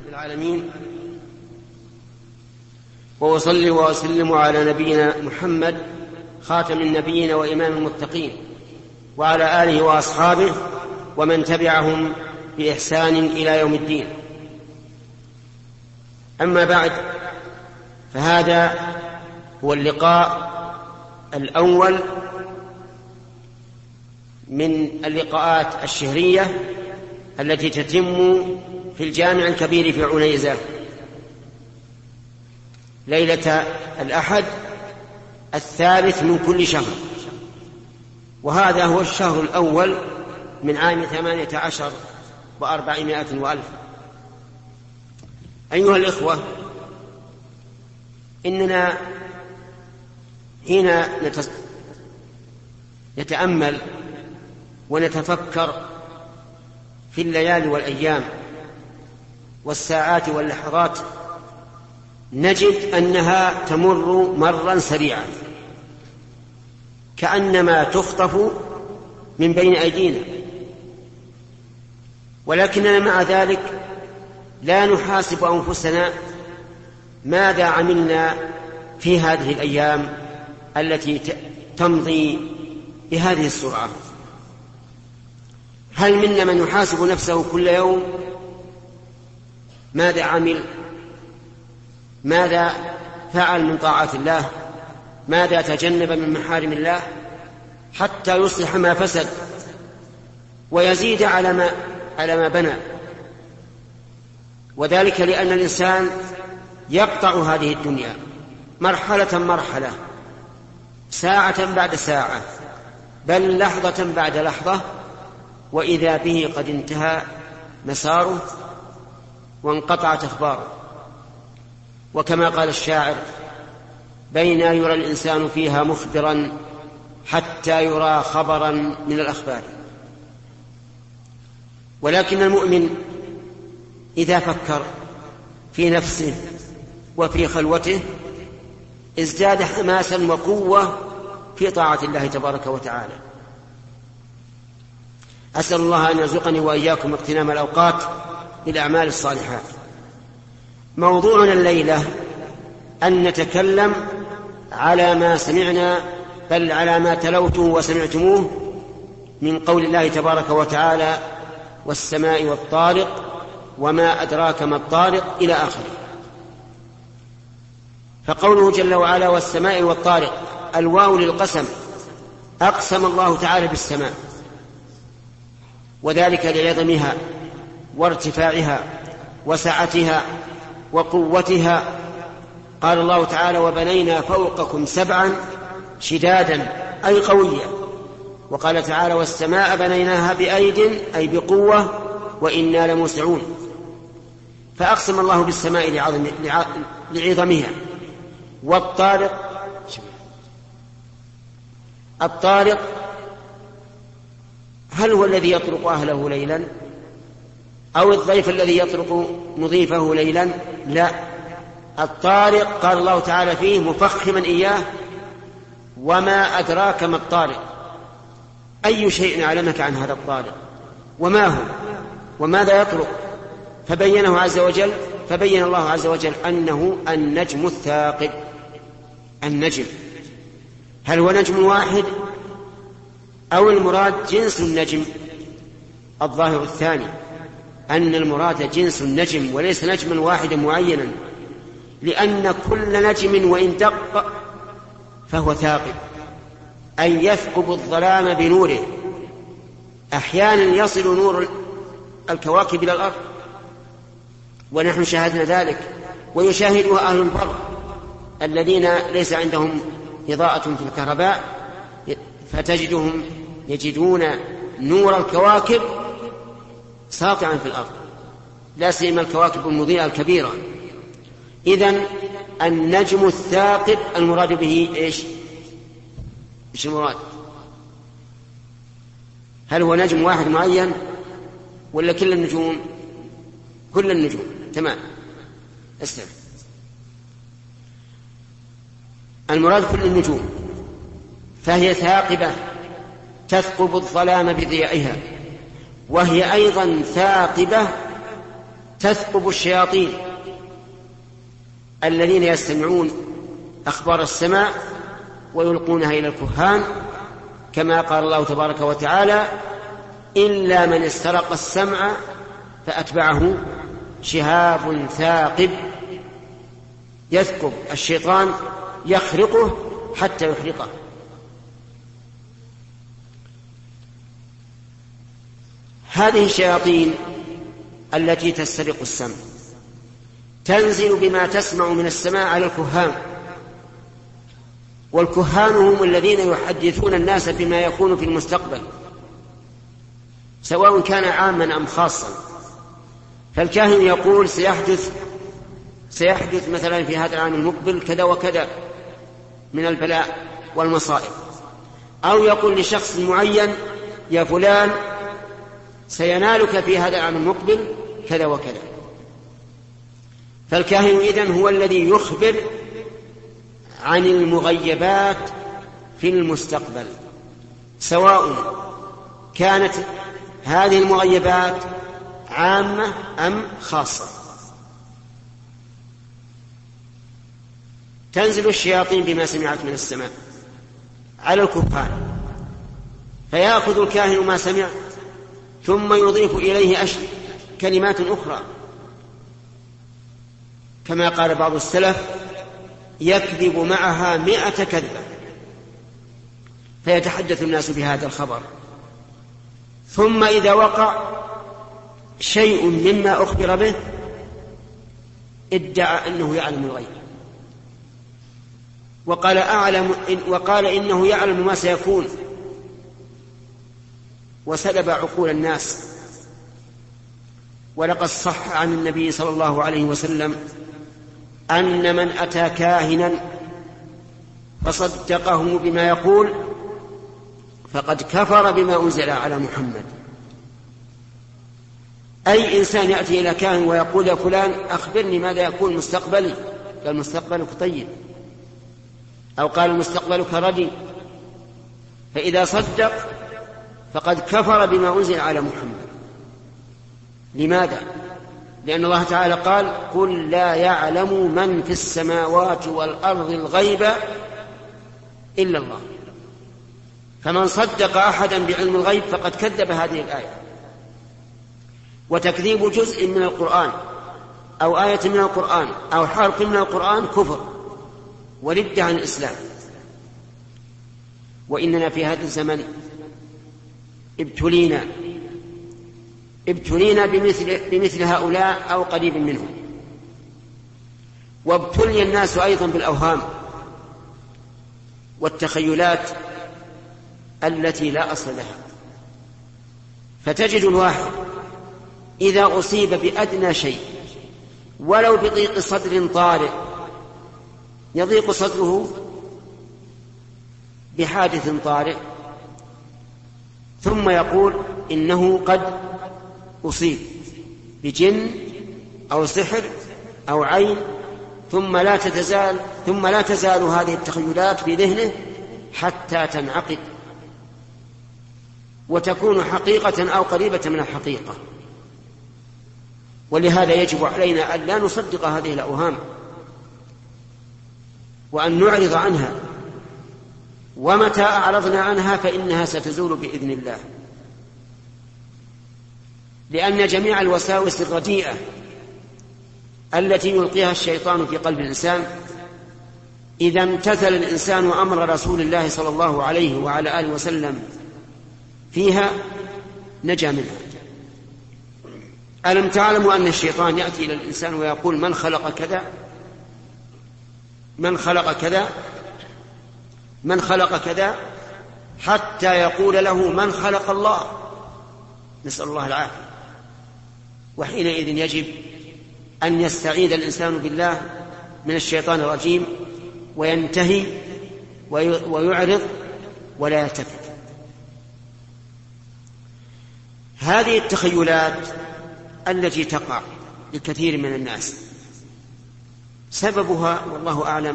العالمين، وأصلي وأسلم على نبينا محمد خاتم النبيين وإمام المتقين، وعلى آله وأصحابه ومن تبعهم بإحسان إلى يوم الدين. أما بعد، فهذا هو اللقاء الأول من اللقاءات الشهرية التي تتم في الجامع الكبير في عنيزة ليلة الأحد 3 من كل شهر، وهذا هو الشهر الأول من عام 18 و400 وألف. أيها الإخوة، إننا حين نتأمل ونتفكر في الليالي والأيام والساعات واللحظات نجد أنها تمر مرا سريعا، كأنما تخطف من بين أيدينا، ولكننا مع ذلك لا نحاسب أنفسنا ماذا عملنا في هذه الأيام التي تمضي بهذه السرعة. هل منا من يحاسب نفسه كل يوم ماذا عمل، ماذا فعل من طاعات الله، ماذا تجنب من محارم الله، حتى يصلح ما فسد ويزيد على ما بنى؟ وذلك لأن الإنسان يقطع هذه الدنيا مرحلة مرحلة، ساعة بعد ساعة، بل لحظة بعد لحظة، وإذا به قد انتهى مساره وانقطعت أخباره. وكما قال الشاعر: بين يرى الإنسان فيها مخبرا حتى يرى خبرا من الأخبار. ولكن المؤمن إذا فكر في نفسه وفي خلوته ازداد حماسا وقوة في طاعة الله تبارك وتعالى. أسأل الله أن يرزقني وإياكم اغتنام الأوقات بالأعمال الصالحات. موضوعنا الليلة أن نتكلم على ما سمعنا، بل على ما تلوته وسمعتموه من قول الله تبارك وتعالى: والسماء والطارق وما أدراك ما الطارق، إلى آخره. فقوله جل وعلا: والسماء والطارق، الواو للقسم، أقسم الله تعالى بالسماء، وذلك لعظمها وارتفاعها وسعتها وقوتها. قال الله تعالى: وبنينا فوقكم 7 شدادا، أي قوية. وقال تعالى: والسماء بنيناها بأيد، أي بقوة، وإنا لموسعون. فأقسم الله بالسماء لعظمها. والطارق، الطارق هل هو الذي يطرق أهله ليلا، أو الضيف الذي يطرق مضيفه ليلا؟ لا، الطارق قال الله تعالى فيه مفخما إياه: وما أدراك ما الطارق. أي شيء أعلمك عن هذا الطارق، وما هو، وماذا يطرق؟ فبين الله عز وجل أنه النجم الثاقب. النجم هل هو نجم واحد، أو المراد جنس النجم؟ الظاهر الثاني، أن المراد جنس النجم وليس نجما واحدا معينا، لأن كل نجم وإن دق فهو ثاقب، أي يثقب الظلام بنوره. أحيانا يصل نور الكواكب إلى الأرض، ونحن شاهدنا ذلك، ويشاهدها أهل البر الذين ليس عندهم إضاءة في الكهرباء، فتجدهم يجدون نور الكواكب ساطعا في الأرض، لا سيما الكواكب المضيئة الكبيرة. إذن النجم الثاقب المراد به إيش المراد؟ هل هو نجم واحد معين، ولا كل النجوم؟ كل النجوم، تمام. استمع، المراد كل النجوم، فهي ثاقبة تثقب الظلام بضيائها، وهي أيضا ثاقبة تثقب الشياطين الذين يستمعون أخبار السماء ويلقونها إلى الكهان، كما قال الله تبارك وتعالى: إلا من استرق السمع فأتبعه شهاب ثاقب. يثقب الشيطان يخرقه حتى يحرقه. هذه الشياطين التي تسترق السمع تنزل بما تسمع من السماء على الكهان، والكهان هم الذين يحدثون الناس بما يكون في المستقبل، سواء كان عاما أم خاصا. فالكاهن يقول سيحدث مثلا في هذا العام المقبل كذا وكذا من البلاء والمصائب، أو يقول لشخص معين: يا فلان سينالك في هذا العام المقبل كذا وكذا. فالكاهن إذن هو الذي يخبر عن المغيبات في المستقبل، سواء كانت هذه المغيبات عامة أم خاصة. تنزل الشياطين بما سمعت من السماء على الكهان، فيأخذ الكاهن ما سمع ثم يضيف إليه كلمات أخرى، كما قال بعض السلف: يكذب معها 100 كذبة، فيتحدث الناس بهذا الخبر، ثم إذا وقع شيء مما أخبر به ادعى أنه يعلم الغيب، وقال إنه يعلم ما سيكون، وسلب عقول الناس. ولقد صح عن النبي صلى الله عليه وسلم أن من أتى كاهنا فصدقه بما يقول فقد كفر بما أنزل على محمد. أي إنسان يأتي إلى كاهن ويقول: يا فلان أخبرني ماذا يكون مستقبلي، قال: مستقبلك طيب، أو قال: مستقبلك ردي، فإذا صدق فقد كفر بما أنزل على محمد. لماذا؟ لأن الله تعالى قال: قل لا يعلم من في السماوات والأرض الغيب إلا الله. فمن صدق أحدا بعلم الغيب فقد كذب هذه الآية. وتكذيب جزء من القرآن أو آية من القرآن أو حرف من القرآن كفر وردة عن الإسلام. وإننا في هذا الزمن ابتلينا بمثل هؤلاء أو قريب منهم، وابتلي الناس أيضا بالأوهام والتخيلات التي لا أصل لها. فتجد الواحد إذا أصيب بأدنى شيء ولو بضيق صدر طارئ، يضيق صدره بحادث طارئ، ثم يقول إنه قد أصيب بجن أو سحر أو عين، ثم لا تزال هذه التخيلات في ذهنه حتى تنعقد وتكون حقيقة أو قريبة من الحقيقة. ولهذا يجب علينا أن لا نصدق هذه الأوهام وأن نعرض عنها، ومتى أعرضنا عنها فإنها ستزول بإذن الله، لأن جميع الوساوس الرديئة التي يلقيها الشيطان في قلب الإنسان إذا امتثل الإنسان أمر رسول الله صلى الله عليه وعلى آله وسلم فيها نجا منها. ألم تعلموا أن الشيطان يأتي إلى الإنسان ويقول: من خلق كذا، من خلق كذا، من خلق كذا، حتى يقول له: من خلق الله. نسأل الله العافية. وحينئذ يجب أن يستعيذ الإنسان بالله من الشيطان الرجيم وينتهي ويعرض ولا يلتفت. هذه التخيلات التي تقع لكثير من الناس سببها والله أعلم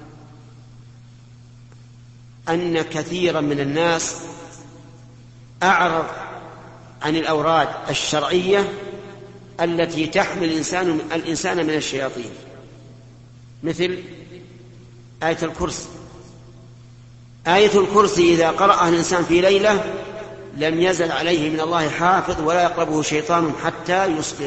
أن كثيرا من الناس أعرض عن الأوراد الشرعية التي تحمي الإنسان من الشياطين، مثل آية الكرسي. آية الكرسي إذا قرأها الإنسان في ليلة لم يزل عليه من الله حافظ ولا يقربه شيطان حتى يصبح.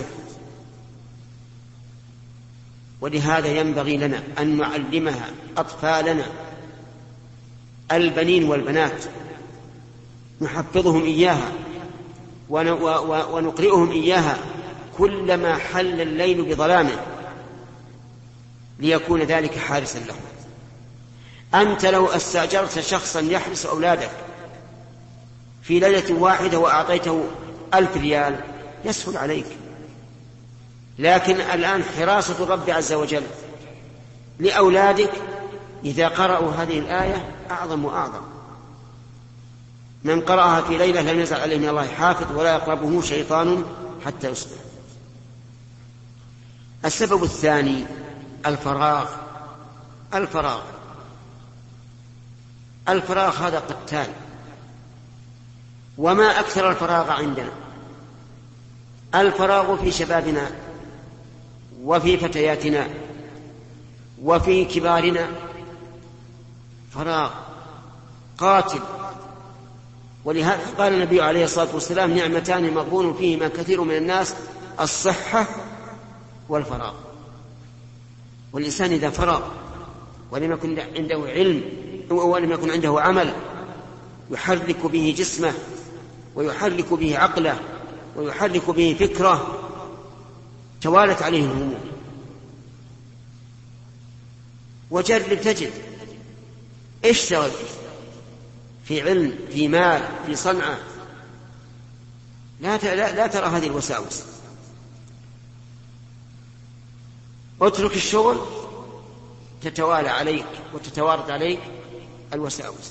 ولهذا ينبغي لنا أن نعلمها أطفالنا البنين والبنات، نحفظهم إياها ونقرئهم إياها كلما حل الليل بظلامه، ليكون ذلك حارسا لهم. أنت لو استأجرت شخصا يحرس أولادك في ليلة واحدة وأعطيته 1000 ريال يسهل عليك، لكن الآن حراسة الرب عز وجل لأولادك إذا قرأوا هذه الآية أعظم وأعظم. من قرأها في ليلة لم يزل عليه من الله حافظ ولا يقربه شيطان حتى يصبح. السبب الثاني الفراغ. الفراغ هذا قتال، وما أكثر الفراغ عندنا. الفراغ في شبابنا وفي فتياتنا وفي كبارنا فراغ قاتل. ولهذا قال النبي عليه الصلاة والسلام: نعمتان مغبون فيهما كثير من الناس، الصحة والفراغ. والإنسان إذا فرغ ولم يكن عنده علم ولم يكن عنده عمل يحرك به جسمه ويحرك به عقله ويحرك به فكره، توالت عليه الهموم. وجرب تجد اشتغل في علم، في مال، في صنعة، لا ترى هذه الوساوس. اترك الشغل تتوالى عليك وتتوارد عليك الوساوس.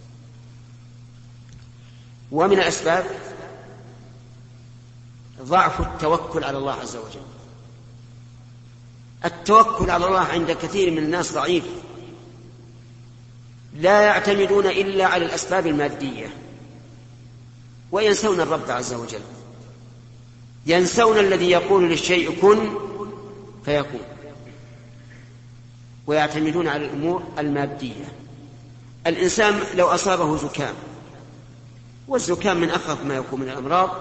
ومن الأسباب ضعف التوكل على الله عز وجل. التوكل على الله عند كثير من الناس ضعيف، لا يعتمدون إلا على الأسباب المادية، وينسون الرب عز وجل، ينسون الذي يقول للشيء كن فيكون، ويعتمدون على الأمور المادية. الإنسان لو أصابه زكام، والزكام من أخف ما يكون من الأمراض،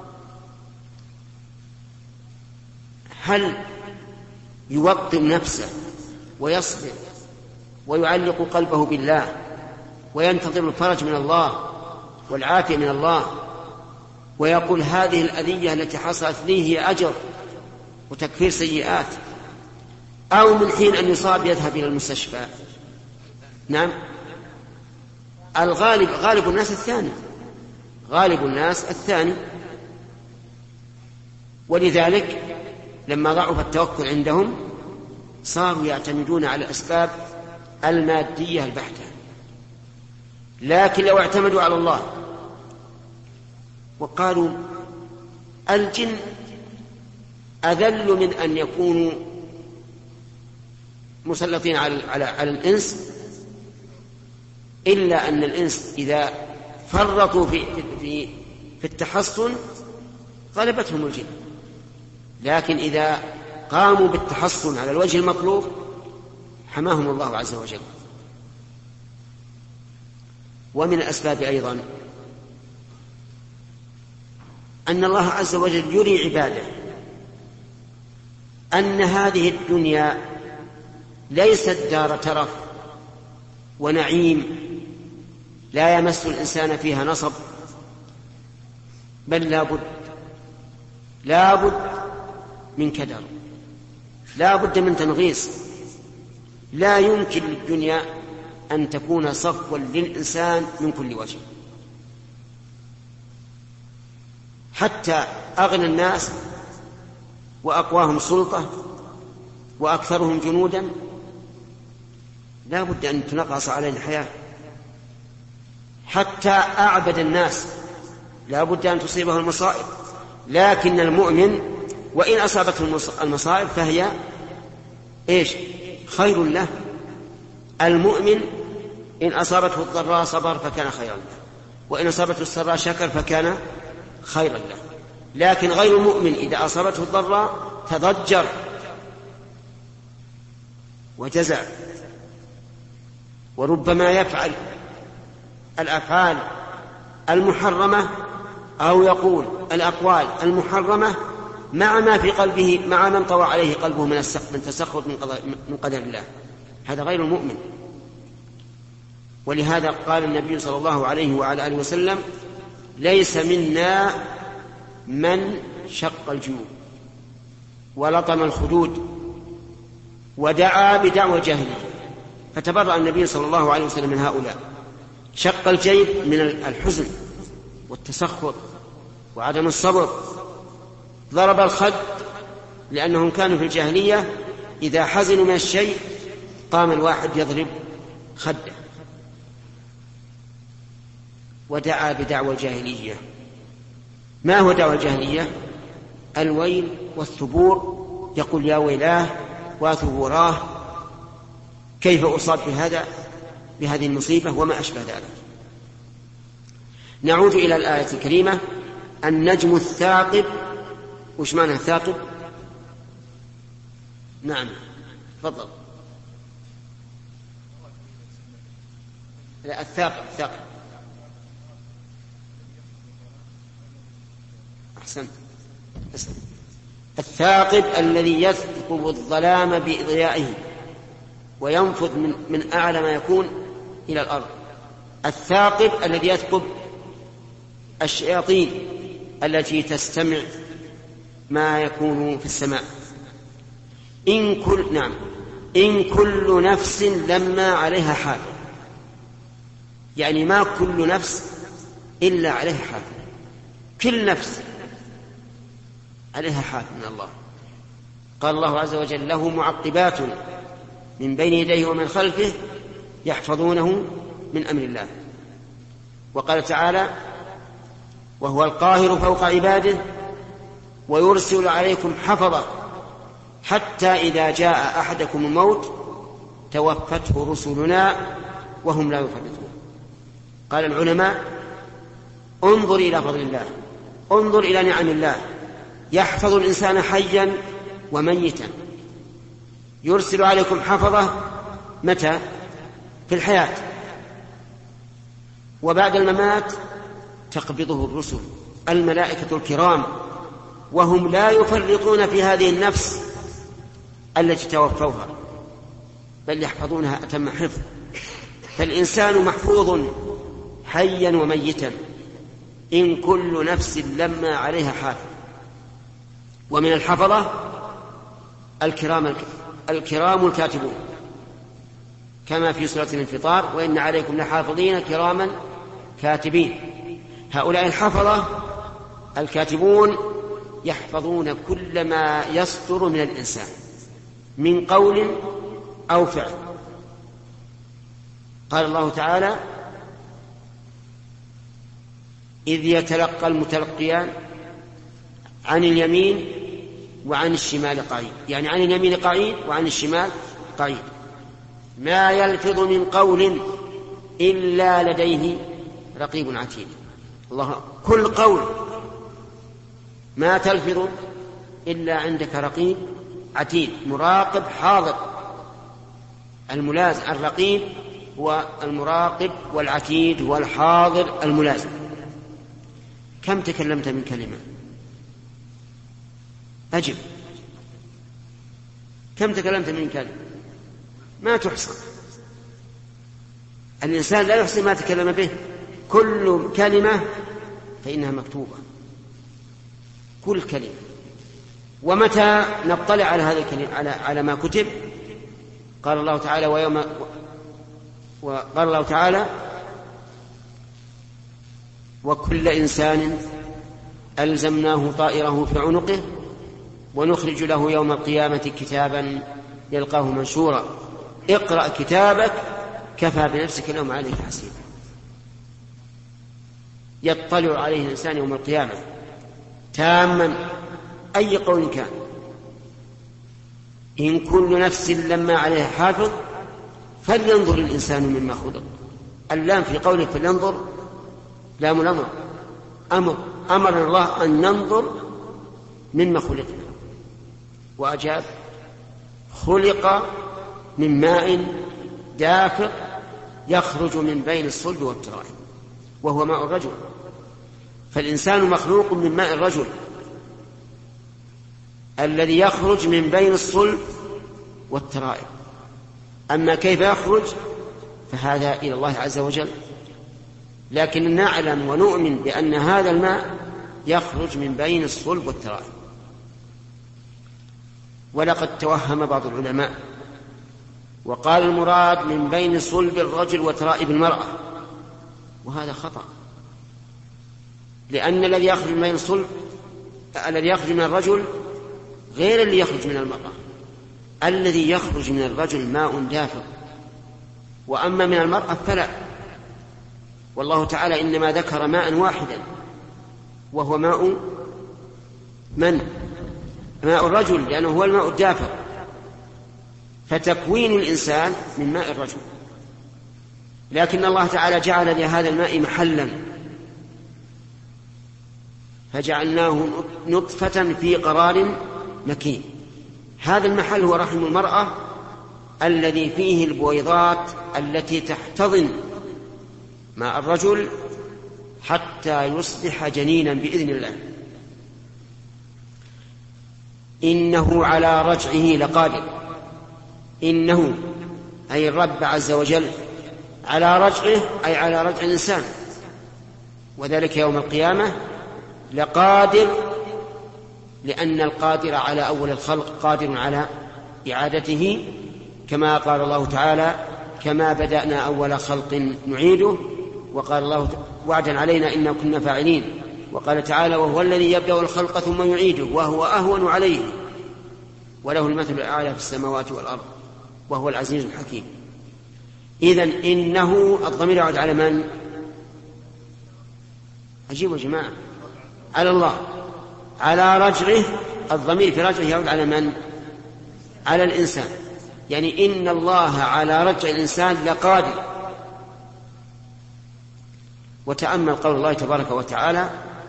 هل يوطن نفسه ويصبر ويعلق قلبه بالله وينتظر الفرج من الله والعافية من الله ويقول هذه الأذية التي حصلت لي هي أجر وتكفير سيئات، أو من حين أن يصاب يذهب إلى المستشفى؟ نعم، غالب الناس الثاني. ولذلك لما ضعف التوكل عندهم صاروا يعتمدون على الأسباب المادية البحتة. لكن لو اعتمدوا على الله وقالوا الجن أذل من أن يكونوا مسلطين على الإنس، إلا أن الإنس إذا فرطوا في التحصن غلبتهم الجن، لكن إذا قاموا بالتحصن على الوجه المطلوب حماهم الله عز وجل. ومن الأسباب أيضا أن الله عز وجل يري عباده أن هذه الدنيا ليست دار ترف ونعيم لا يمس الإنسان فيها نصب، بل لا بد من كدر، لا بد من تنغيص. لا يمكن للدنيا أن تكون صفوا للإنسان من كل وجه. حتى أغنى الناس وأقواهم سلطة وأكثرهم جنودا لا بد أن تنغص عليه الحياة. حتى أعبد الناس لا بد أن تصيبه المصائب، لكن المؤمن وإن أصابته المصائب فهي خير له. المؤمن إن أصابته الضراء صبر فكان خيرا له، وإن أصابته السراء شكر فكان خيرا له. لكن غير المؤمن إذا أصابته الضراء تضجر وجزع، وربما يفعل الأفعال المحرمة أو يقول الأقوال المحرمة مع ما في قلبه، مع من طوى عليه قلبه من تسخط من قدر الله. هذا غير المؤمن. ولهذا قال النبي صلى الله عليه وعلى آله وسلم: ليس منا من شق الجيوب ولطم الخدود ودعا بدعوى الجاهلية. فتبرأ النبي صلى الله عليه وسلم من هؤلاء. شق الجيب من الحزن والتسخط وعدم الصبر. ضرب الخد لأنهم كانوا في الجاهلية إذا حزنوا من الشيء قام الواحد يضرب خده. ودعا بدعوى الجاهلية. ما هو دعوى الجاهلية؟ الويل والثبور، يقول يا ويلاه وثبوراه، كيف أصاب بهذه المصيبة وما أشبه ذلك. نعود إلى الآية الكريمة. النجم الثاقب. وش معنى الثاقب؟ نعم تفضل. لا، الثاقب. أحسنت. الثاقب الذي يثقب الظلام بإضيائه وينفذ من أعلى ما يكون إلى الأرض. الثاقب الذي يثقب الشياطين التي تستمع ما يكون في السماء. إن كل نفس لما عليها حافظ، يعني ما كل نفس إلا عليها حافظ. كل نفس عليها حافظ من الله. قال الله عز وجل: له معقبات من بين يديه ومن خلفه يحفظونه من أمر الله. وقال تعالى: وهو القاهر فوق عباده ويرسل عليكم حفظة حتى إذا جاء أحدكم الموت توفته رسلنا وهم لا يفرطون. قال العلماء: انظر إلى فضل الله، انظر إلى نعم الله، يحفظ الإنسان حيا وميتا. يرسل عليكم حفظة متى؟ في الحياة، وبعد الممات تقبضه الرسل الملائكة الكرام وهم لا يفرطون في هذه النفس التي توفوها، بل يحفظونها أتم حفظ. فالإنسان محفوظ حيا وميتا. إن كل نفس لما عليها حافظ. ومن الحفظة الكرام الكاتبون، كما في سورة الانفطار: وإن عليكم لحافظين كراما كاتبين. هؤلاء الحفظة الكاتبون يحفظون كل ما يصدر من الإنسان من قول أو فعل. قال الله تعالى: إذ يتلقى المتلقيان عن اليمين وعن الشمال قعيد، يعني عن اليمين قعيد وعن الشمال قعيد. ما يلفظ من قول إلا لديه رقيب عتيد. الله، كل قول ما تلفظ إلا عندك رقيب عتيد مراقب حاضر. الملازم الرقيب هو المراقب، والعتيد هو الحاضر الملازم. كم تكلمت من كلمة؟ أجب. كم تكلمت من كلمة؟ ما تحصى. الإنسان لا يحصي ما تكلم به. كل كلمة فإنها مكتوبة، كل كلمة. ومتى نطلع على هذا الكلمة على ما كتب؟ قال الله تعالى: وكل إنسان ألزمناه طائره في عنقه ونخرج له يوم القيامة كتابا يلقاه منشورا اقرأ كتابك كفى بنفسك اليوم عليك حسيبا. يطلع عليه الإنسان يوم القيامة تاما أي قول كان. إن كل نفس لما عليها حافظ فلينظر الإنسان مما خلق. اللام في قوله فلينظر لام الأمر. أمر الله أن ننظر مما خلقنا؟ وأجاب: خلق من ماء دافق يخرج من بين الصلب والترائب، وهو ماء الرجل. فالإنسان مخلوق من ماء الرجل الذي يخرج من بين الصلب والترائب. أما كيف يخرج فهذا إلى الله عز وجل، لكن نعلم ونؤمن بأن هذا الماء يخرج من بين الصلب والترائب. ولقد توهم بعض العلماء وقال المراد من بين صلب الرجل وترائب المرأة، وهذا خطأ، لأن الذي يخرج من بين الصلب الذي يخرج من الرجل غير الذي يخرج من المرأة. الذي يخرج من الرجل ماء دافق، وأما من المرأة فلا. والله تعالى إنما ذكر ماء واحدا وهو ماء ماء الرجل، لأنه هو الماء الدافق. فتكوين الإنسان من ماء الرجل، لكن الله تعالى جعل لهذا الماء محلا فجعلناه نطفة في قرار مكين. هذا المحل هو رحم المرأة الذي فيه البويضات التي تحتضن ماء الرجل حتى يصبح جنينا بإذن الله. إنه على رجعه لقادر. إنه أي الرب عز وجل على رجعه أي على رجع الإنسان، وذلك يوم القيامة، لقادر، لأن القادر على أول الخلق قادر على إعادته، كما قال الله تعالى: كما بدأنا أول خلق نعيده. وقال الله: وعدا علينا إنا كنا فاعلين. وقال تعالى: وهو الذي يبدأ الخلق ثم يعيده وهو أهون عليه وله المثل الأعلى في السماوات والأرض وهو العزيز الحكيم. إذن إنه الضمير يعود على من؟ أجيبوا يا جماعة. على الله. على رجعه، الضمير في رجعه يعود على من؟ على الإنسان. يعني إن الله على رجع الإنسان لقادر. وتأمل قول الله تبارك وتعالى: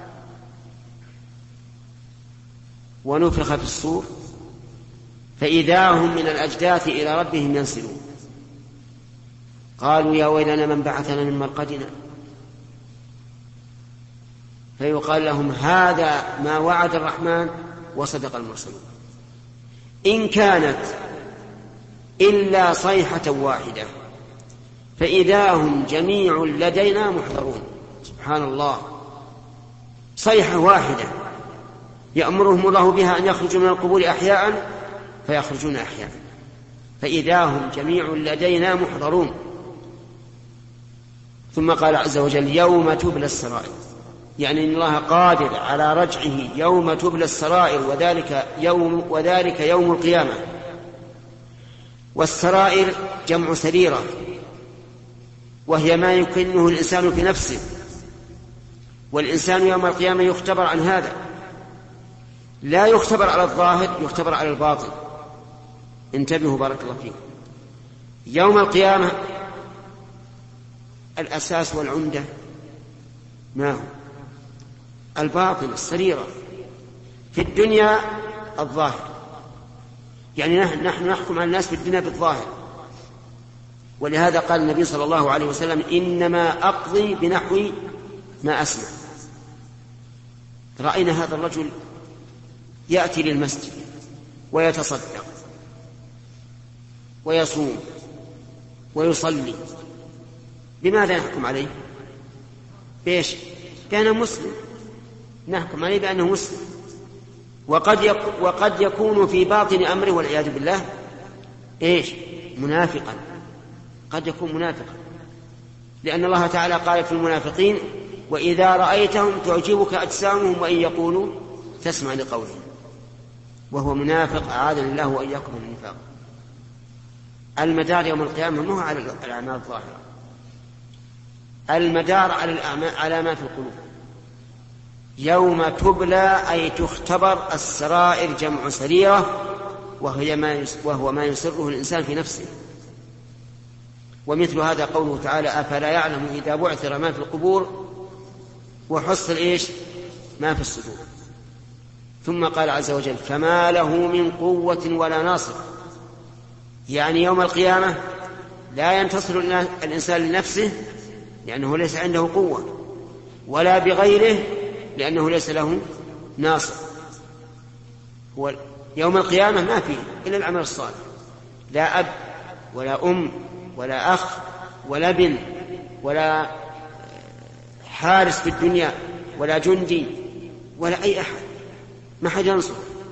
ونفخ في الصور فإذا هم من الأجداث إلى ربهم ينسلون قالوا يا ويلنا من بعثنا من مرقدنا. فيقال لهم: هذا ما وعد الرحمن وصدق المرسلون إن كانت إلا صيحة واحدة فإذا هم جميع لدينا محضرون. سبحان الله، صيحة واحدة يأمرهم الله بها أن يخرجوا من القبور أحياء فيخرجون أحياء، فإذا هم جميع لدينا محضرون. ثم قال عز وجل: يوم تبلى السرائر، يعني إن الله قادر على رجعه يوم تبلى السرائر، وذلك يوم القيامة. والسرائر جمع سريرة، وهي ما يكنه الإنسان في نفسه، والإنسان يوم القيامة يختبر عن هذا، لا يختبر على الظاهر، يختبر على الباطن. انتبهوا بارك الله فيكم. يوم القيامة الأساس والعمدة ما هو؟ الباطن، السريرة. في الدنيا الظاهر، يعني نحن نحكم على الناس في الدنيا بالظاهر، ولهذا قال النبي صلى الله عليه وسلم: إنما أقضي بنحو ما أسمع. رأينا هذا الرجل يأتي للمسجد ويتصدق ويصوم ويصلي، بماذا نحكم عليه؟ بإيش؟ كان مسلم، نحكم عليه بأنه مسلم. وقد يكون في باطن أمره والعياذ بالله إيش؟ منافقا، قد يكون منافقا، لأن الله تعالى قال في المنافقين: وإذا رأيتهم تعجبك أجسامهم وإن يقولوا تسمع لقولهم، وهو منافق. أعاذنا الله وإياكم من النفاق. المدار يوم القيامة مو على الأعمال الظاهرة، المدار على ما في القلوب. يوم تبلى أي تختبر السرائر، جمع سريرة، وهو ما يسره الإنسان في نفسه. ومثل هذا قوله تعالى: أفلا يعلم إذا بعثر ما في القبور وحصل إيش؟ ما في الصدور. ثم قال عز وجل فما له من قوة ولا ناصر، يعني يوم القيامة لا ينتصر الإنسان لنفسه لأنه ليس عنده قوة، ولا بغيره لأنه ليس له ناصر. هو يوم القيامة ما فيه إلا العمل الصالح، لا أب ولا أم ولا أخ ولا بن ولا حارس في الدنيا ولا جندي ولا أي أحد، ما حد ينصر.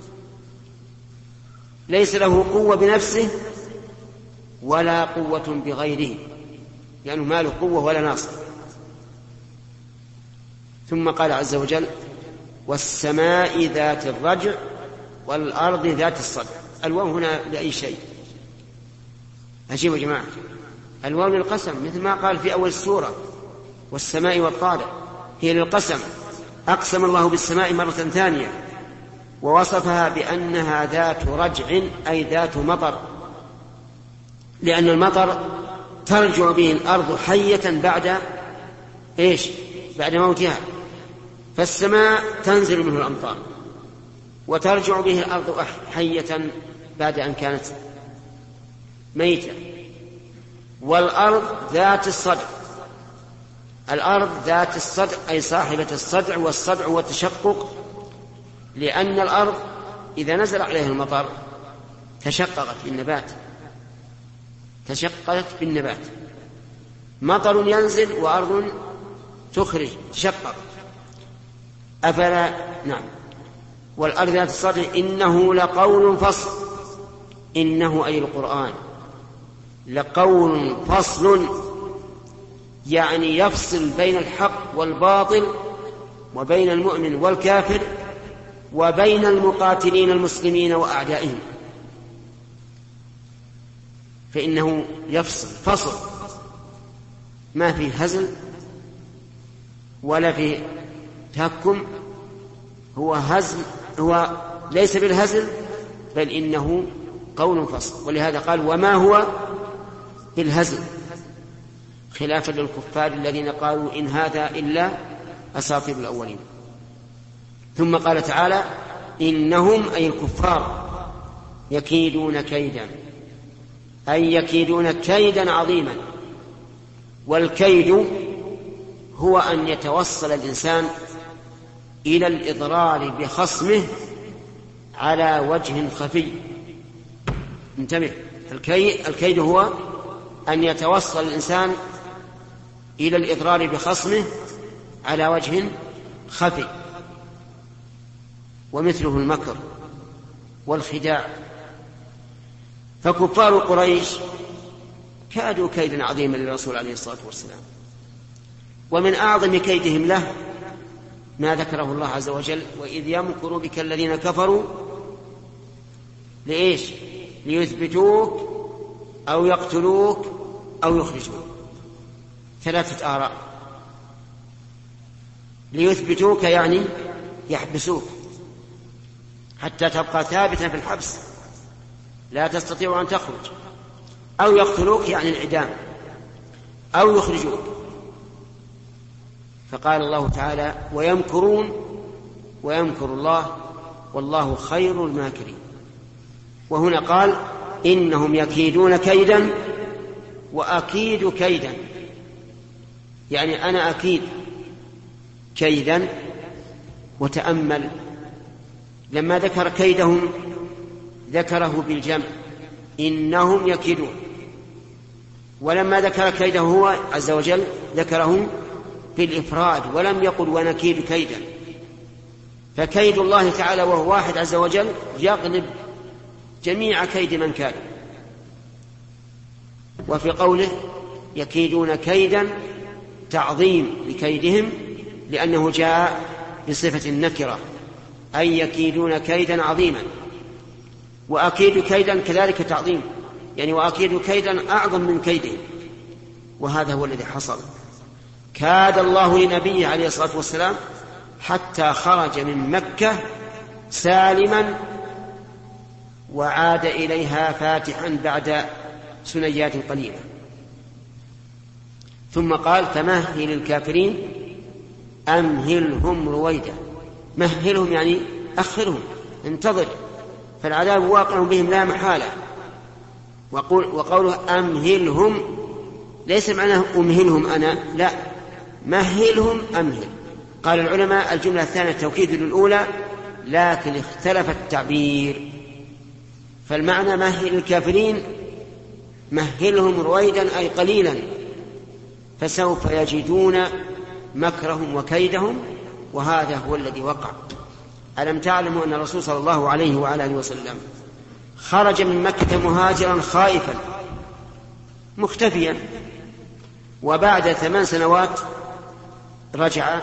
ليس له قوة بنفسه ولا قوة بغيره، لأنه ما له قوة ولا ناصر. ثم قال عز وجل والسماء ذات الرجع والأرض ذات الصدع. الواو هنا لأي شيء؟ عجيب يا جماعة، الواو للقسم مثل ما قال في أول السورة والسماء والطارق، هي للقسم. أقسم الله بالسماء مرة ثانية ووصفها بأنها ذات رجع أي ذات مطر، لأن المطر ترجع به الأرض حية بعد إيش؟ بعد موتها. فالسماء تنزل منه الأمطار وترجع به الأرض حية بعد أن كانت ميتة. والأرض ذات الصدع، الأرض ذات الصدع أي صاحبة الصدع، والصدع هو التشقق، لأن الأرض إذا نزل عليها المطر تشققت بالنبات، تشققت بالنبات. مطر ينزل وأرض تخرج تشقق. أفلا نعم. والأرض ذات الصدع إنه لقول فصل، إنه أي القرآن لقول فصل، يعني يفصل بين الحق والباطل وبين المؤمن والكافر وبين المقاتلين المسلمين وأعدائهم، فإنه يفصل فصل، ما فيه هزل ولا فيه تهكم، هو هزل، هو ليس بالهزل بل إنه قول فصل. ولهذا قال وما هو بالهزل، خلافا للكفار الذين قالوا إن هذا إلا أساطير الأولين. ثم قال تعالى إنهم أي الكفار يكيدون كيدا، أي يكيدون كيدا عظيما. والكيد هو أن يتوصل الإنسان إلى الإضرار بخصمه على وجه خفي. انتبه، الكيد هو أن يتوصل الإنسان إلى الإضرار بخصمه على وجه خفي، ومثله المكر والخداع. فكفار قريش كادوا كيدا عظيما للرسول عليه الصلاة والسلام، ومن أعظم كيدهم له ما ذكره الله عز وجل وإذ يمكر بك الذين كفروا لإيش؟ ليثبتوك أو يقتلوك أو يخرجوك. ثلاثة آراء. ليثبتوك يعني يحبسوك حتى تبقى ثابتا في الحبس لا تستطيع أن تخرج، أو يقتلوك يعني الإعدام، أو يخرجوك. فقال الله تعالى ويمكرون ويمكر الله والله خير الماكرين. وهنا قال إنهم يكيدون كيدا وأكيد كيدا، يعني أنا أكيد كيدا. وتأمل لما ذكر كيدهم ذكره بالجمع إنهم يكيدون، ولما ذكر كيده هو عز وجل ذكره بالإفراد ولم يقل ونكيد كيدا. فكيد الله تعالى وهو واحد عز وجل يغلب جميع كيد من كاد. وفي قوله يكيدون كيدا تعظيم لكيدهم لأنه جاء بصفة النكرة، أي يكيدون كيدا عظيما. وأكيد كيدا كذلك تعظيم، يعني وأكيد كيدا أعظم من كيدهم. وهذا هو الذي حصل. كاد الله لنبيه عليه الصلاة والسلام حتى خرج من مكة سالما وعاد إليها فاتحا بعد سنيات قليلة. ثم قال فمهل الكافرين أمهلهم رويدا. مهلهم يعني أخرهم، انتظر، فالعذاب واقع بهم لا محالة. وقوله أمهلهم ليس معناه أمهلهم أنا، لا، مهلهم أمهل. قال العلماء الجملة الثانية توكيد للأولى، لكن اختلف التعبير، فالمعنى مهل الكافرين، مهلهم رويدا أي قليلا، فسوف يجدون مكرهم وكيدهم، وهذا هو الذي وقع. ألم تعلموا أن الرسول صلى الله عليه وعلى آله وسلم خرج من مكة مهاجرا خائفا مختفيا، وبعد 8 سنوات رجع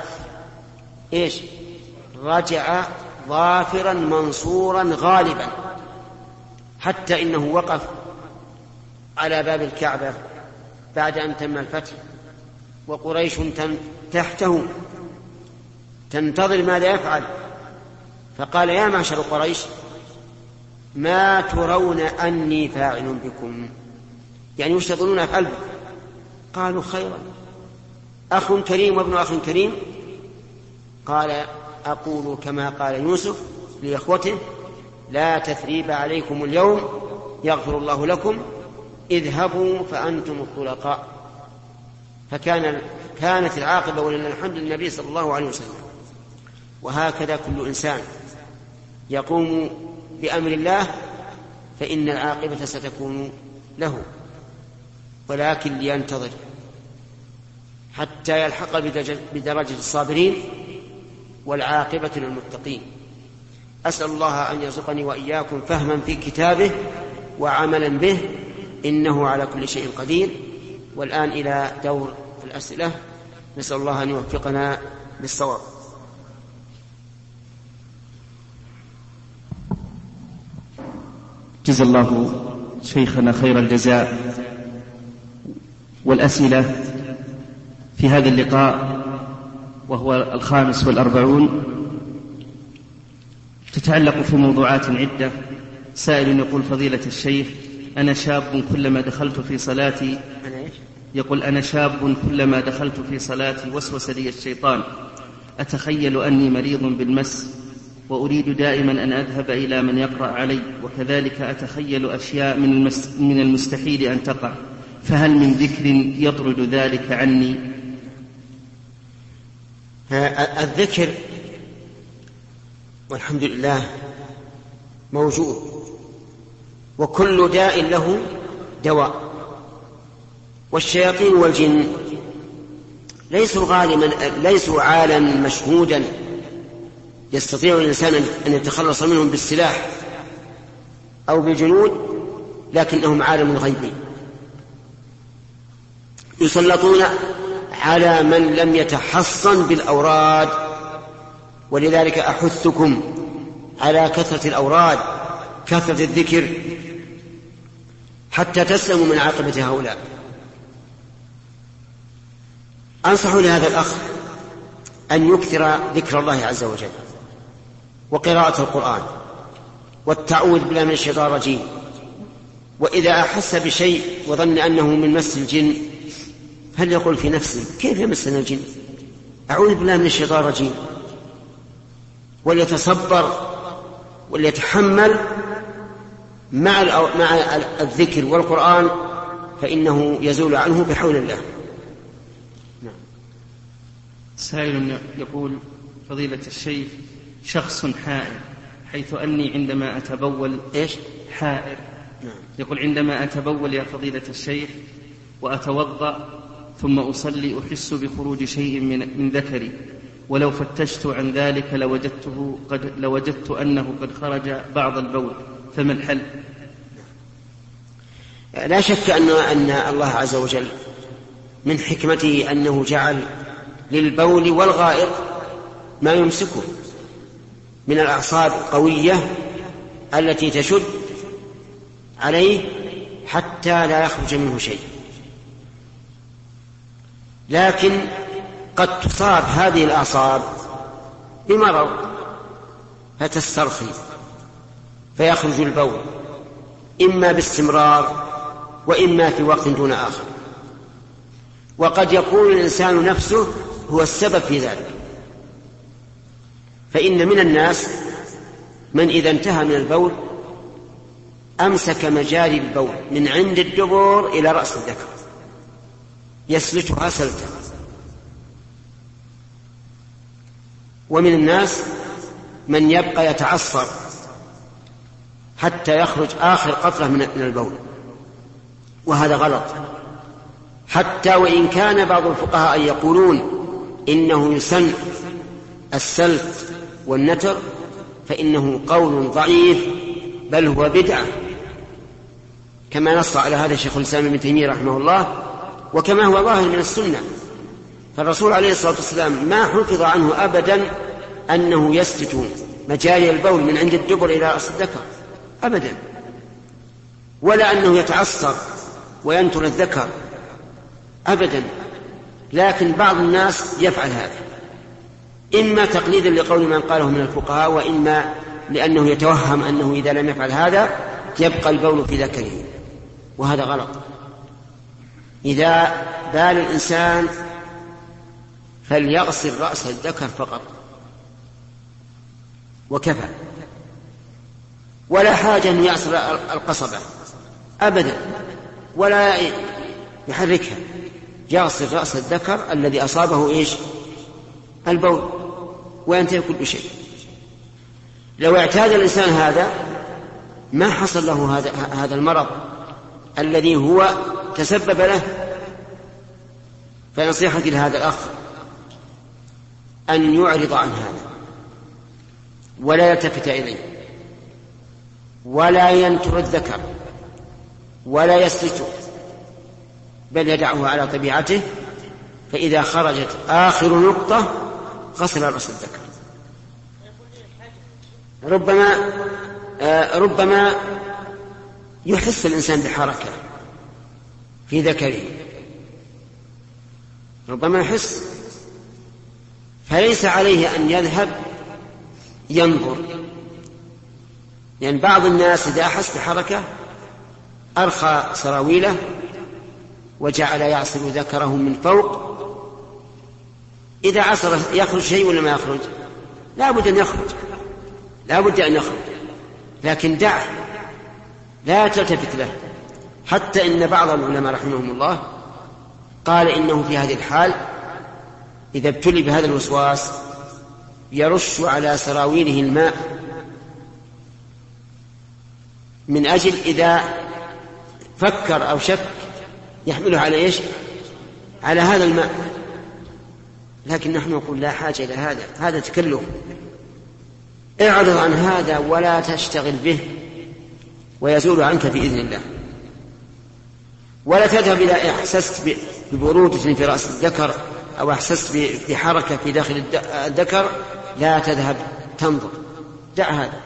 رجع ظافرا منصورا غالبا، حتى إنه وقف على باب الكعبة بعد أن تم الفتح، وقريش تحته تنتظر ماذا يفعل، فقال يا معشر قريش ما ترون أني فاعل بكم، يعني وش تظنون أفعل بكم؟ قالوا خيرا، أخ كريم وابن أخ كريم. قال أقول كما قال يوسف لإخوته لا تثريب عليكم اليوم يغفر الله لكم اذهبوا فأنتم الطلقاء. فكانت العاقبة ولله الحمد للنبي صلى الله عليه وسلم. وهكذا كل إنسان يقوم بأمر الله فإن العاقبة ستكون له، ولكن لينتظر حتى يلحق بدرجة الصابرين، والعاقبة للمتقين. أسأل الله أن يرزقني وإياكم فهما في كتابه وعملا به، إنه على كل شيء قدير. والآن إلى دور الأسئلة، نسأل الله أن يوفقنا للصواب. جزا الله شيخنا خير الجزاء. والأسئلة في هذا اللقاء وهو 45 تتعلق في موضوعات عدة. سائل يقول فضيلة الشيخ أنا شاب كلما دخلت في صلاتي كلما دخلت في صلاتي وسوس لي الشيطان، أتخيل أني مريض بالمس وأريد دائما أن أذهب إلى من يقرأ علي، وكذلك أتخيل أشياء من المستحيل أن تقع، فهل من ذكر يطرد ذلك عني؟ الذكر والحمد لله موجود، وكل داء له دواء. والشياطين والجن ليسوا عالما مشهودا يستطيع الإنسان أن يتخلص منهم بالسلاح أو بالجنود، لكنهم عالم غيبي يسلطون على من لم يتحصن بالأوراد. ولذلك أحثكم على كثرة الأوراد، كثرة الذكر، حتى تسلموا من عاقبة هؤلاء. أنصح لهذا الأخ أن يكثر ذكر الله عز وجل وقراءة القرآن والتعوذ بالله من الشيطان الرجيم. وإذا أحس بشيء وظن أنه من مس الجن هل يقول في نفسه كيف يمسنا الجن؟ أعوذ بالله من الشيطان الرجيم، وليتصبر وليتحمل مع الذكر والقرآن، فإنه يزول عنه بحول الله. نعم. سائل يقول فضيلة الشيخ شخص حائر، حيث أني عندما أتبول حائر. نعم. يقول عندما أتبول يا فضيلة الشيخ وأتوضأ ثم أصلي أحس بخروج شيء من ذكري، ولو فتشت عن ذلك لوجدت أنه قد خرج بعض البول، فما الحل؟ لا شك أن الله عز وجل من حكمته أنه جعل للبول والغائط ما يمسكه من الأعصاب القوية التي تشد عليه حتى لا يخرج منه شيء. لكن قد تصاب هذه الأعصاب بمرض فتسترخي فيخرج البول، إما باستمرار وإما في وقت دون آخر، وقد يكون الإنسان نفسه هو السبب في ذلك. فإن من الناس من إذا انتهى من البول أمسك مجاري البول من عند الدبر إلى رأس الذكر يسلتها سلتا. ومن الناس من يبقى يتعصر حتى يخرج آخر قطرة من البول، وهذا غلط، حتى وإن كان بعض الفقهاء يقولون إنه يسن السلت والنتر، فإنه قول ضعيف بل هو بدعة، كما نص على هذا شيخ الإسلام ابن تيمية رحمه الله، وكما هو ظاهر من السنة. فالرسول عليه الصلاة والسلام ما حفظ عنه أبدا أنه يسلت مجاري البول من عند الدبر إلى رأس الذكر أبدا، ولا أنه يتعصر وينتر الذكر أبدا. لكن بعض الناس يفعل هذا، إما تقليدا لقول من قاله من الفقهاء، وإما لأنه يتوهم أنه إذا لم يفعل هذا يبقى البول في ذكره، وهذا غلط. إذا بال الإنسان فليغسل رأس الذكر فقط وكفى، ولا حاجة أن يعصر القصبة أبدا ولا يحركها، يغسل رأس الذكر الذي أصابه البول وينتهي كل شيء. لو اعتاد الإنسان هذا ما حصل له هذا المرض الذي هو تسبب له. فنصيحتي لهذا الأخ أن يعرض عن هذا ولا يلتفت إليه ولا ينتر الذكر ولا يسلته، بل يدعه على طبيعته، فإذا خرجت آخر نقطة غسل رأس الذكر. ربما يحس الإنسان بحركة في ذكره، ربما يحس، فليس عليه أن يذهب ينظر، لأن بعض الناس إذا أحس بحركة أرخى سراويله وجعل يعصر ذكره من فوق. إذا عصر يخرج شيء ولا ما يخرج؟ لا بد أن يخرج، لكن دعه، لا تلتفت له. حتى إن بعض العلماء رحمهم الله قال إنه في هذه الحال إذا ابتلي بهذا الوسواس يرش على سراويله الماء، من أجل إذا فكر أو شك يحمله على على هذا الماء. لكن نحن نقول لا حاجة إلى هذا تكلف، اعرض عن هذا ولا تشتغل به ويزول عنك بإذن الله. ولا تذهب إذا أحسست ببرودة في رأس الذكر أو أحسست بحركة في داخل الذكر، لا تذهب تنظر، دع هذا.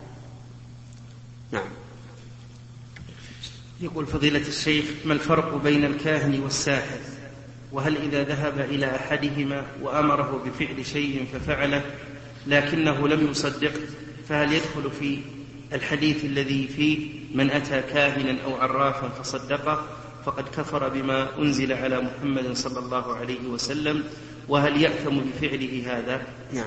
نعم. يقول فضيلة الشيخ: ما الفرق بين الكاهن والساحر؟ وهل إذا ذهب إلى أحدهما وأمره بفعل شيء ففعله لكنه لم يصدق، فهل يدخل في الحديث الذي فيه من أتى كاهنا أو عرافا فصدقه فقد كفر بما أنزل على محمد صلى الله عليه وسلم؟ وهل يأثم بفعله هذا؟ نعم.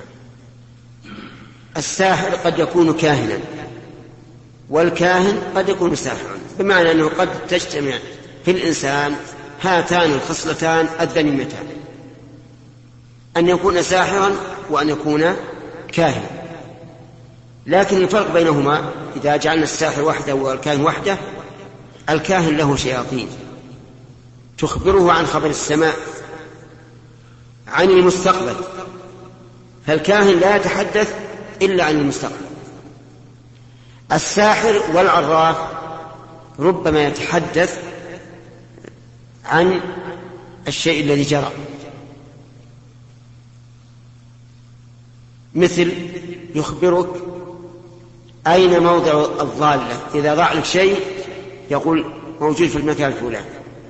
الساحر قد يكون كاهنا، والكاهن قد يكون ساحرا، بمعنى أنه قد تجتمع في الإنسان هاتان الخصلتان الذميمتان، أن يكون ساحرا وأن يكون كاهنا. لكن الفرق بينهما إذا جعلنا الساحر وحده والكاهن وحده، الكاهن له شياطين تخبره عن خبر السماء عن المستقبل، فالكاهن لا يتحدث إلا عن المستقبل. الساحر والعراف ربما يتحدث عن الشيء الذي جرى، مثل يخبرك أين موضع الضالة، إذا ضاع لك شيء يقول موجود في المكان الفلاني.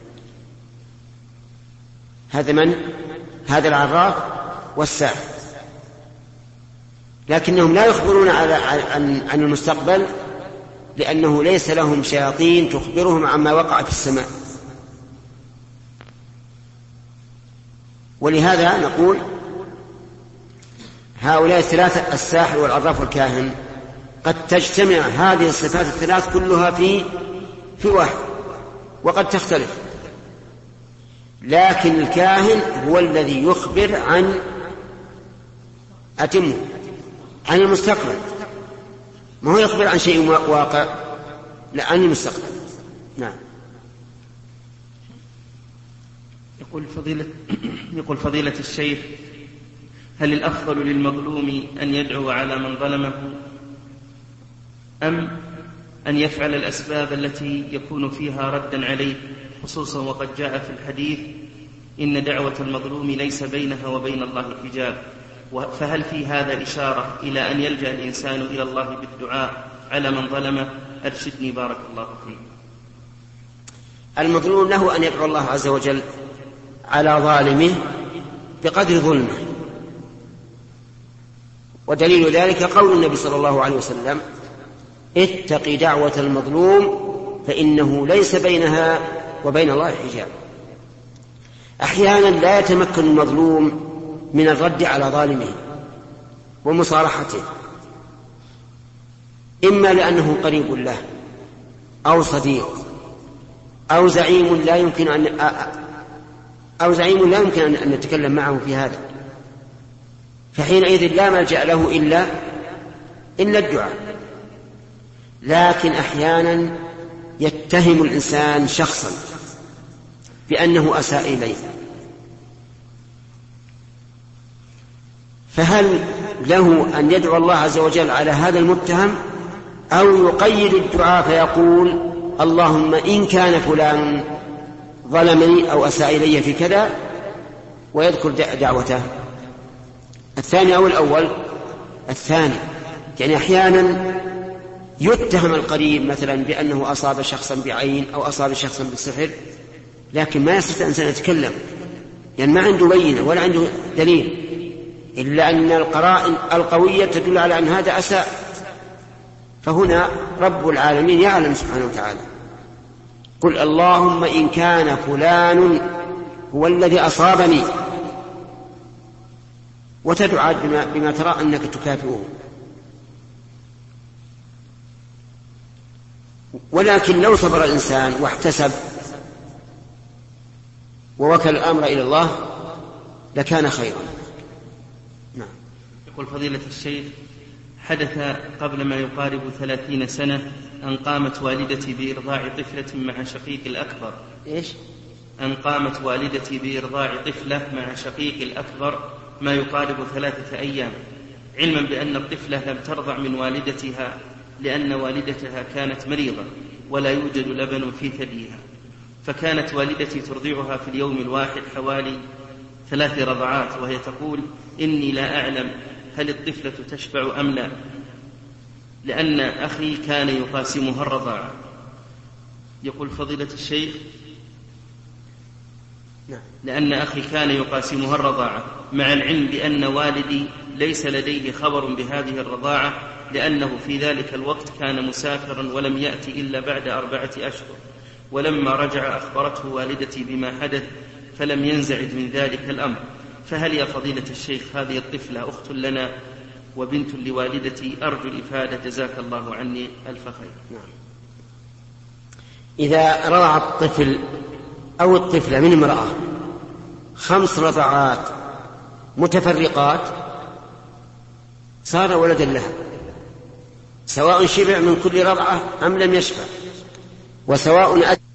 هذا العراف والساحر. لكنهم لا يخبرون عن المستقبل، لأنه ليس لهم شياطين تخبرهم عما وقع في السماء. ولهذا نقول هؤلاء الثلاثة الساحر والعراف والكاهن قد تجتمع هذه الصفات الثلاث كلها في واحد، وقد تختلف. لكن الكاهن هو الذي يخبر عن المستقبل، ما هو يخبر عن شيء واقع، لا، عن المستقبل. نعم. يقول فضيلة الشيخ: هل الأفضل للمظلوم أن يدعو على من ظلمه، أم أن يفعل الأسباب التي يكون فيها ردا عليه، خصوصا وقد جاء في الحديث: إن دعوة المظلوم ليس بينها وبين الله حجاب؟ فهل في هذا إشارة إلى أن يلجأ الإنسان إلى الله بالدعاء على من ظلمه؟ أرشدني بارك الله فيك. المظلوم له أن يدعو الله عز وجل على ظالمه بقدر ظلمه، ودليل ذلك قول النبي صلى الله عليه وسلم: اتق دعوة المظلوم فإنه ليس بينها وبين الله حجاب. أحيانا لا يتمكن المظلوم من الرد على ظالمه ومصالحته، إما لأنه قريب له أو صديق أو زعيم لا يمكن أن نتكلم معه في هذا، فحينئذ لا ملجأ له إلا الدعاء. لكن أحيانا يتهم الإنسان شخصا بأنه أساء إليه، فهل له أن يدعو الله عز وجل على هذا المتهم، أو يقيد الدعاء فيقول: اللهم إن كان فلان ظلمني أو أساء إلي في كذا، ويذكر دعوته؟ الثاني أو الأول؟ الثاني. يعني أحيانا يتهم القريب مثلا بأنه أصاب شخصا بعين أو أصاب شخصا بالسحر، لكن ما يستطيع أن يتكلم، يعني ما عنده بينة ولا عنده دليل، إلا أن القرائن القوية تدل على أن هذا أساء. فهنا رب العالمين يعلم سبحانه وتعالى: قل اللهم إن كان فلان هو الذي أصابني، وتدعى بما ترى أنك تكافئه. ولكن لو صبر الإنسان واحتسب ووكل الأمر إلى الله لكان خيرا. نعم. يقول فضيلة الشيخ: حدث قبل ما يقارب 30 سنة أن قامت والدتي بإرضاع طفلة مع شقيق الأكبر. إيش؟ أن قامت والدتي بإرضاع طفلة مع شقيق الأكبر ما يقارب 3 أيام، علما بأن الطفلة لم ترضع من والدتها لأن والدتها كانت مريضة ولا يوجد لبن في ثديها، فكانت والدتي ترضعها في اليوم الواحد حوالي 3 رضعات، وهي تقول: إني لا أعلم هل الطفلة تشبع أم لا، لأن أخي كان يقاسمها الرضاعة. يقول فضيلة الشيخ: لأن أخي كان يقاسمها الرضاعة، مع العلم بأن والدي ليس لديه خبر بهذه الرضاعة، لأنه في ذلك الوقت كان مسافرا ولم يأتي إلا بعد 4 أشهر، ولما رجع أخبرته والدتي بما حدث فلم ينزعج من ذلك الأمر. فهل يا فضيلة الشيخ هذه الطفلة أخت لنا وبنت لوالدتي؟ أرجو الإفادة، جزاك الله عني ألف خير. نعم. إذا رضع الطفل أو الطفلة من امرأة 5 رضعات متفرقات صار ولدا لها، سواء شبع من كل رضعة أم لم يشبع، وسواء